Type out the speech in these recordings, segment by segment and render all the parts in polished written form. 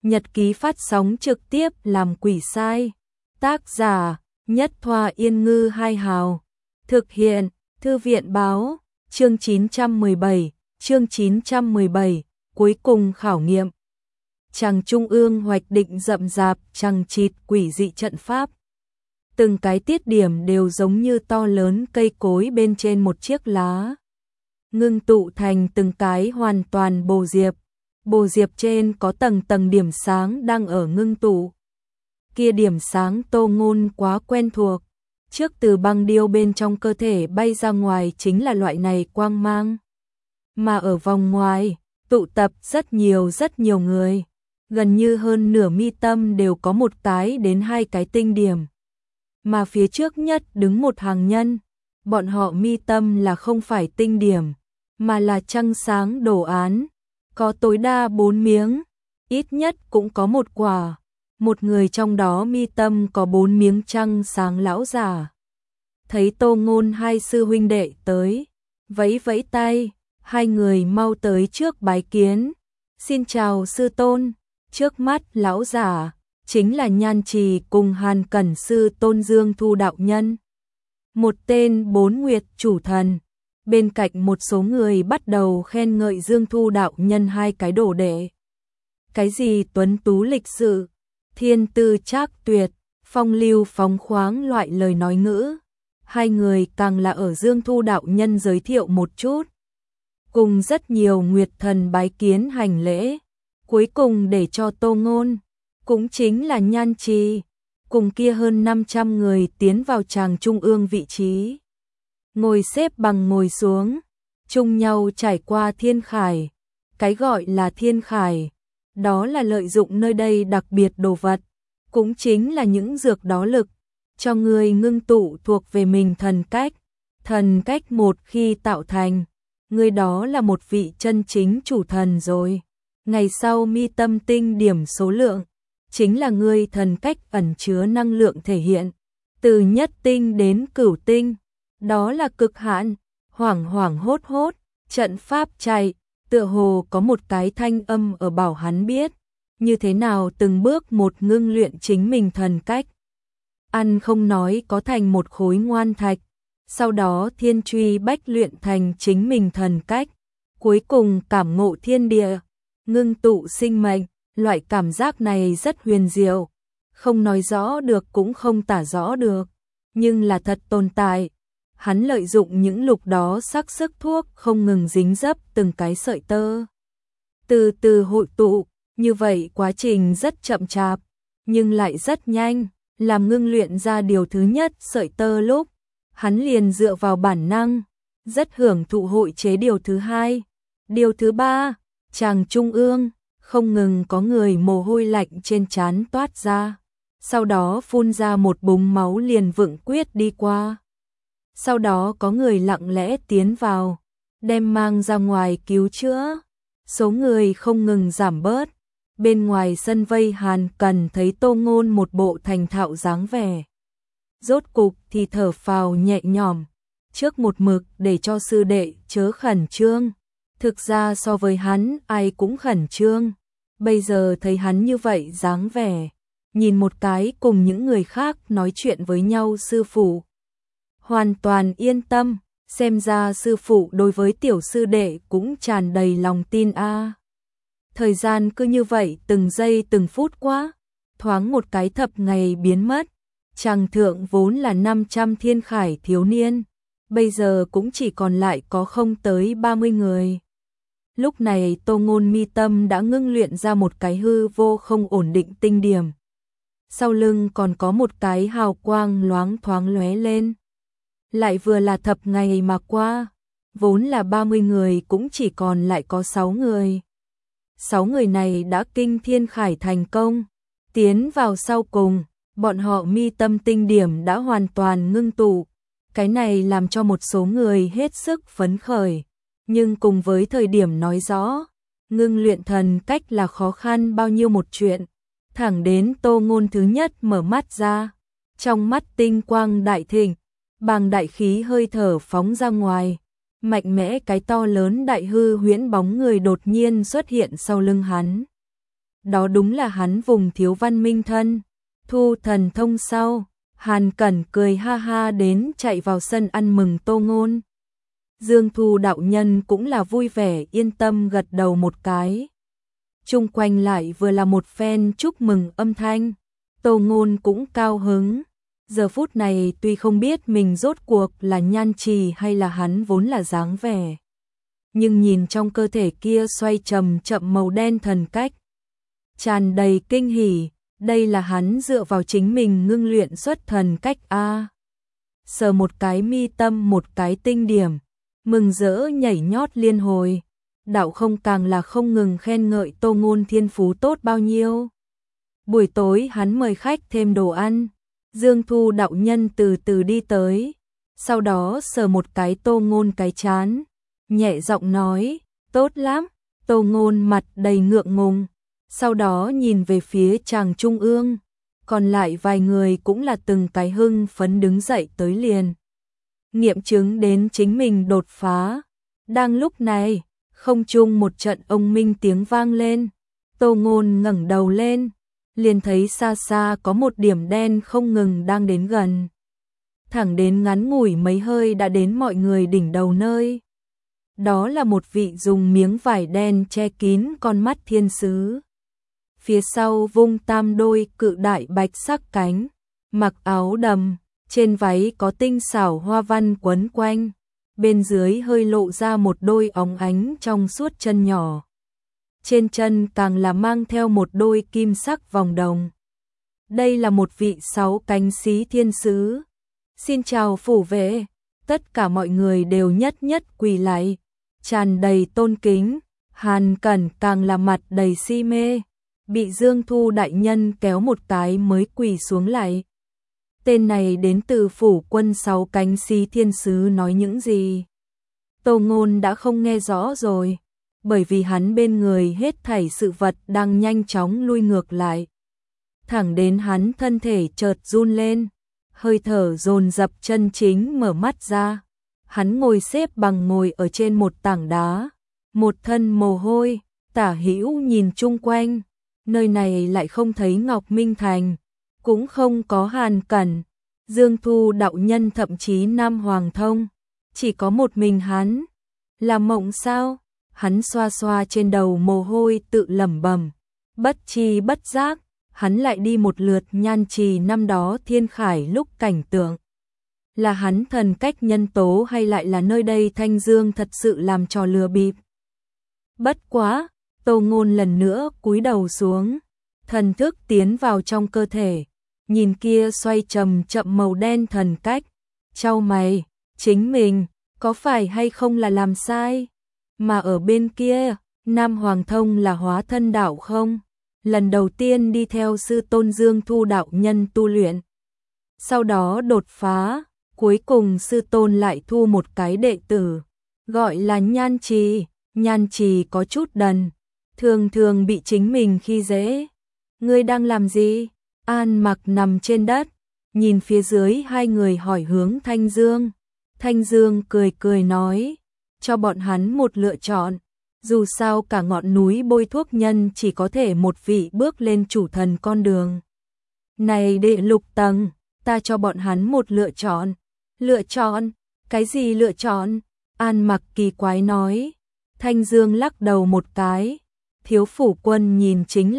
Nhật ký phát sóng trực tiếp làm quỷ sai. Tác giả Nhất Thoa Yên Ngư Hai Hào. Thực hiện Thư viện Báo. Chương 917, cuối cùng khảo nghiệm. Tràng Trung ương hoạch định rậm rạp chằng chịt quỷ dị trận pháp. Từng cái tiết điểm đều giống như to lớn cây cối bên trên một chiếc lá, ngưng tụ thành từng cái hoàn toàn bồ diệp. Bồ diệp trên có tầng tầng điểm sáng đang ở ngưng tụ. Kia điểm sáng Tô Ngôn quá quen thuộc. Trước từ băng điêu bên trong cơ thể bay ra ngoài chính là loại này quang mang. Mà ở vòng ngoài, tụ tập rất nhiều người. Gần như hơn nửa mi tâm đều có một cái đến hai cái tinh điểm. Mà phía trước nhất đứng một hàng nhân. Bọn họ mi tâm là không phải tinh điểm, mà là trăng sáng đồ án. Có tối đa 4 miếng, ít nhất cũng có một quả. Một người trong đó mi tâm có 4 miếng trăng sáng lão giả. Thấy Tô Ngôn hai sư huynh đệ tới, vẫy vẫy tay, hai người mau tới trước bái kiến. Xin chào sư tôn. Trước mắt lão giả chính là Nhan Trì cùng Hàn Cẩn sư tôn Dương Thu đạo nhân. Một tên 4 nguyệt chủ thần. Bên cạnh một số người bắt đầu khen ngợi Dương Thu đạo nhân hai cái đồ đệ. Cái gì tuấn tú lịch sự, thiên tư trác tuyệt, phong lưu phóng khoáng loại lời nói ngữ. Hai người càng là ở Dương Thu đạo nhân giới thiệu một chút. Cùng rất nhiều nguyệt thần bái kiến hành lễ. Cuối cùng để cho Tô Ngôn, cũng chính là Nhan Trì, cùng kia hơn 500 người tiến vào tràng trung ương vị trí. Ngồi xếp bằng ngồi xuống, chung nhau trải qua thiên khải. Cái gọi là thiên khải, đó là lợi dụng nơi đây đặc biệt đồ vật, cũng chính là những dược đó lực, cho người ngưng tụ thuộc về mình thần cách. Thần cách một khi tạo thành, người đó là một vị chân chính chủ thần rồi. Ngày sau mi tâm tinh điểm số lượng, chính là người thần cách ẩn chứa năng lượng thể hiện. Từ nhất tinh đến cửu tinh, đó là cực hạn. Hoảng hốt, trận pháp chạy, tựa hồ có một cái thanh âm ở bảo hắn biết, như thế nào từng bước một ngưng luyện chính mình thần cách. Ăn không nói có thành một khối ngoan thạch, sau đó thiên truy bách luyện thành chính mình thần cách, cuối cùng cảm ngộ thiên địa, ngưng tụ sinh mệnh. Loại cảm giác này rất huyền diệu, không nói rõ được cũng không tả rõ được, nhưng là thật tồn tại. Hắn lợi dụng những lục đó sắc sức thuốc không ngừng dính dấp từng cái sợi tơ, từ từ hội tụ. Như vậy quá trình rất chậm chạp, nhưng lại rất nhanh. Làm ngưng luyện ra điều thứ nhất sợi tơ lúc, hắn liền dựa vào bản năng, rất hưởng thụ hội chế điều thứ hai. Điều thứ ba, tràng trung ương, không ngừng có người mồ hôi lạnh trên trán toát ra, sau đó phun ra một búng máu liền vượng quyết đi qua. Sau đó có người lặng lẽ tiến vào, đem mang ra ngoài cứu chữa. Số người không ngừng giảm bớt. Bên ngoài sân vây Hàn Cần thấy Tô Ngôn một bộ thành thạo dáng vẻ, rốt cục thì thở phào nhẹ nhõm. Trước một mực để cho sư đệ chớ khẩn trương, thực ra so với hắn ai cũng khẩn trương. Bây giờ thấy hắn như vậy dáng vẻ, nhìn một cái cùng những người khác nói chuyện với nhau sư phụ, hoàn toàn yên tâm. Xem ra sư phụ đối với tiểu sư đệ cũng tràn đầy lòng tin a. Thời gian cứ như vậy từng giây từng phút quá, thoáng một cái thập ngày biến mất. Tràng thượng vốn là 500 thiên khải thiếu niên, bây giờ cũng chỉ còn lại có không tới 30 người. Lúc này Tô Ngôn mi tâm đã ngưng luyện ra một cái hư vô không ổn định tinh điểm. Sau lưng còn có một cái hào quang loáng thoáng lóe lên. Lại vừa là thập ngày mà qua, vốn là 30 người cũng chỉ còn lại có 6 người. 6 người này đã kinh thiên khải thành công, tiến vào sau cùng, bọn họ mi tâm tinh điểm đã hoàn toàn ngưng tụ. Cái này làm cho một số người hết sức phấn khởi, nhưng cùng với thời điểm nói rõ, ngưng luyện thần cách là khó khăn bao nhiêu một chuyện. Thẳng đến Tô Ngôn thứ nhất mở mắt ra, trong mắt tinh quang đại thịnh, bàng đại khí hơi thở phóng ra ngoài. Mạnh mẽ cái to lớn đại hư huyễn bóng người đột nhiên xuất hiện sau lưng hắn. đó đúng là hắn vùng thiếu văn minh thân. Thu thần thông sau, Hàn Cẩn cười ha ha đến chạy vào sân ăn mừng Tô Ngôn. Dương Thu đạo nhân cũng là vui vẻ yên tâm gật đầu một cái. Chung quanh lại vừa là một phen chúc mừng âm thanh. Tô Ngôn cũng cao hứng. Giờ phút này tuy không biết mình rốt cuộc là nhan trì hay là hắn vốn là dáng vẻ, nhưng nhìn trong cơ thể kia xoay chậm chậm màu đen thần cách, tràn đầy kinh hỉ, đây là hắn dựa vào chính mình ngưng luyện xuất thần cách a. Sờ một cái mi tâm một cái tinh điểm, mừng rỡ nhảy nhót liên hồi. Đạo không càng là không ngừng khen ngợi Tô Ngôn thiên phú tốt bao nhiêu. Buổi tối hắn mời khách thêm đồ ăn. Dương Thu đạo nhân từ từ đi tới, sau đó sờ một cái Tô Ngôn cái trán, nhẹ giọng nói, tốt lắm. Tô Ngôn mặt đầy ngượng ngùng, sau đó nhìn về phía chàng trung ương, còn lại vài người cũng là từng cái hưng phấn đứng dậy tới liền. Nghiệm chứng đến chính mình đột phá. Đang lúc này, không trung một trận ông minh tiếng vang lên, Tô Ngôn ngẩng đầu lên, liền thấy xa xa có một điểm đen không ngừng đang đến gần. Thẳng đến ngắn ngủi mấy hơi đã đến mọi người đỉnh đầu nơi. Đó là một vị dùng miếng vải đen che kín con mắt thiên sứ. Phía sau vung tam đôi cự đại bạch sắc cánh, mặc áo đầm, trên váy có tinh xảo hoa văn quấn quanh, bên dưới hơi lộ ra một đôi óng ánh trong suốt chân nhỏ. Trên chân càng là mang theo một đôi kim sắc vòng đồng. Đây là một vị 6 cánh xí thiên sứ. Xin chào phủ vệ. Tất cả mọi người đều nhất nhất quỳ lạy, tràn đầy tôn kính. Hàn Cẩn càng là mặt đầy si mê, bị Dương Thu đại nhân kéo một cái mới quỳ xuống lại. Tên này đến từ phủ quân 6 cánh xí thiên sứ nói những gì? Tô Ngôn đã không nghe rõ rồi, bởi vì hắn bên người hết thảy sự vật đang nhanh chóng lui ngược lại. Thẳng đến hắn thân thể chợt run lên, hơi thở dồn dập chân chính mở mắt ra. Hắn ngồi xếp bằng ngồi ở trên một tảng đá, một thân mồ hôi, tả hữu nhìn chung quanh, nơi này lại không thấy Ngọc Minh Thành, cũng không có Hàn Cẩn, Dương Thu đạo nhân thậm chí Nam Hoàng Thông, chỉ có một mình hắn. Là mộng sao? Hắn xoa xoa trên đầu mồ hôi tự lẩm bẩm, bất tri bất giác, hắn lại đi một lượt nhan trì năm đó thiên khải lúc cảnh tượng. Là hắn thần cách nhân tố hay lại là nơi đây Thanh Dương thật sự làm trò lừa bịp? Bất quá, Tô Ngôn lần nữa cúi đầu xuống, thần thức tiến vào trong cơ thể, nhìn kia xoay chậm chậm màu đen thần cách, chau mày, chính mình có phải hay không là làm sai? Mà ở bên kia, Nam Hoàng Thông là hóa thân đạo không? Lần đầu tiên đi theo sư tôn Dương Thu đạo nhân tu luyện. Sau đó đột phá, cuối cùng sư tôn lại thu một cái đệ tử, gọi là Nhan Trì. Nhan Trì có chút đần, thường thường bị chính mình khi dễ. Ngươi đang làm gì? An Mặc nằm trên đất, nhìn phía dưới hai người hỏi hướng Thanh Dương. Thanh Dương cười cười nói, cho bọn hắn một lựa chọn. Dù sao cả ngọn núi bôi thuốc nhân chỉ có thể một vị bước lên chủ thần con đường. Này đệ lục tầng, ta cho bọn hắn một lựa chọn. Lựa chọn? Cái gì lựa chọn? An Mặc kỳ quái nói. Thanh Dương lắc đầu một cái. Thiếu phủ quân nhìn chính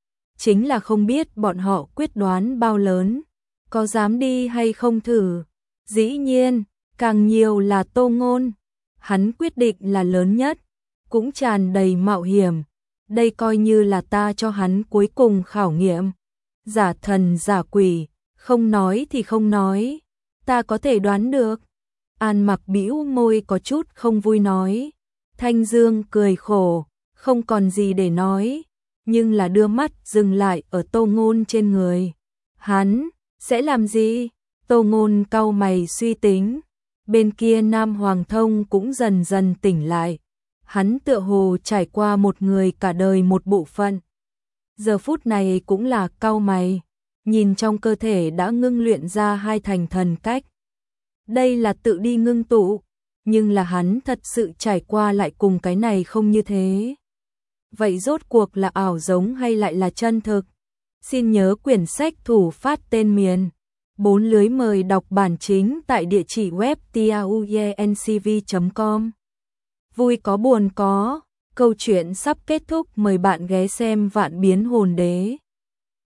là không biết bọn họ quyết đoán bao lớn. Có dám đi hay không thử? Dĩ nhiên, càng nhiều là Tô Ngôn. Hắn quyết định là lớn nhất, cũng tràn đầy mạo hiểm. Đây coi như là ta cho hắn cuối cùng khảo nghiệm. Giả thần giả quỷ, không nói thì không nói, ta có thể đoán được. An Mặc bĩu môi có chút không vui nói. Thanh Dương cười khổ, không còn gì để nói, nhưng là đưa mắt dừng lại ở Tô Ngôn trên người. Hắn sẽ làm gì? Tô Ngôn cau mày suy tính. Bên kia Nam Hoàng Thông cũng dần dần tỉnh lại. Hắn tựa hồ trải qua một người cả đời một bộ phận. Giờ phút này cũng là cau mày, nhìn trong cơ thể đã ngưng luyện ra hai thành thần cách. Đây là tự đi ngưng tụ, nhưng là hắn thật sự trải qua lại cùng cái này không như thế. Vậy rốt cuộc là ảo giống hay lại là chân thực? Xin nhớ quyển sách Thủ phát tên miền 4 lưới mời đọc bản chính tại địa chỉ web tiaoyencv.com. Vui có buồn có, câu chuyện sắp kết thúc, mời bạn ghé xem Vạn biến hồn đế.